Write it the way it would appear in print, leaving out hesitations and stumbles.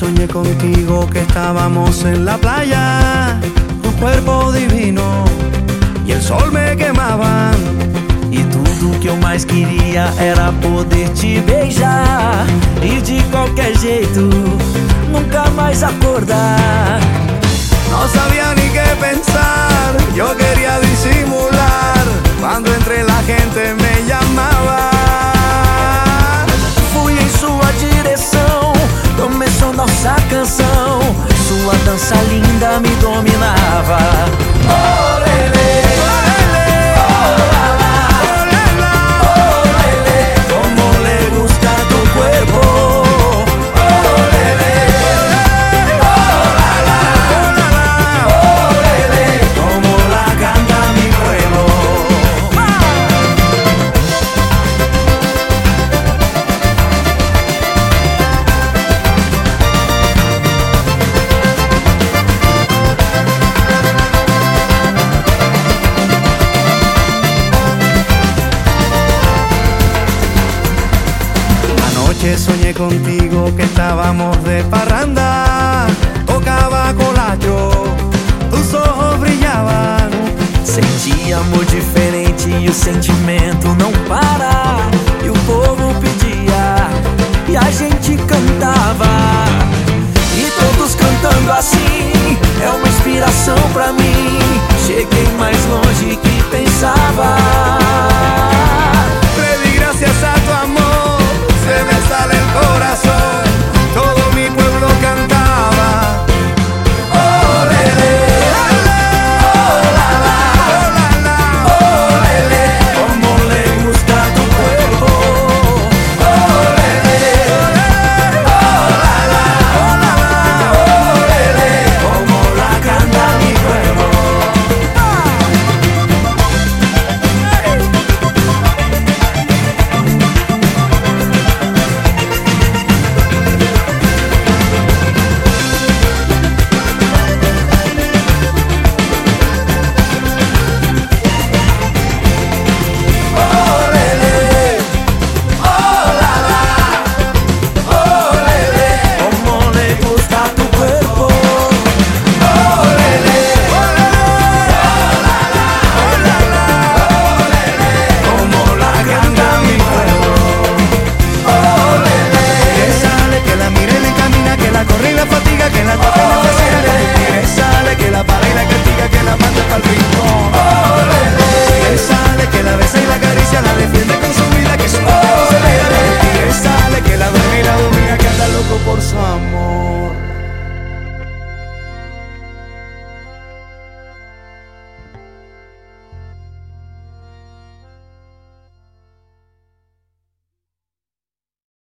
soñé contigo que estábamos en la playa, tu cuerpo divino e o sol me queimava. E tudo que eu mais queria era poder te beijar e de qualquer jeito nunca mais acordar. No sabía ni qué pensar, yo quería disimular cuando entre la gente me llamaba. Fui em sua direção, começou nossa canção, sua dança linda me dominava. Oh, lelê. Que soñé contigo que estábamos de parranda, tocaba colacho, tus ojos brillaban. Senti amor diferente e o sentimento não para. E o povo pedia e a gente cantava. E todos cantando assim é uma inspiração pra mim. Cheguei mais longe que pensava. Pedí gracias a tu amor, se me sale el corazón, todo mi pueblo cantaba. Oh, lelê, oh, la, la, oh, lelê, como le gusta tu cuerpo. Oh, lelê, oh, la, oh, lelê, como la canta mi cuerpo. Por su amor.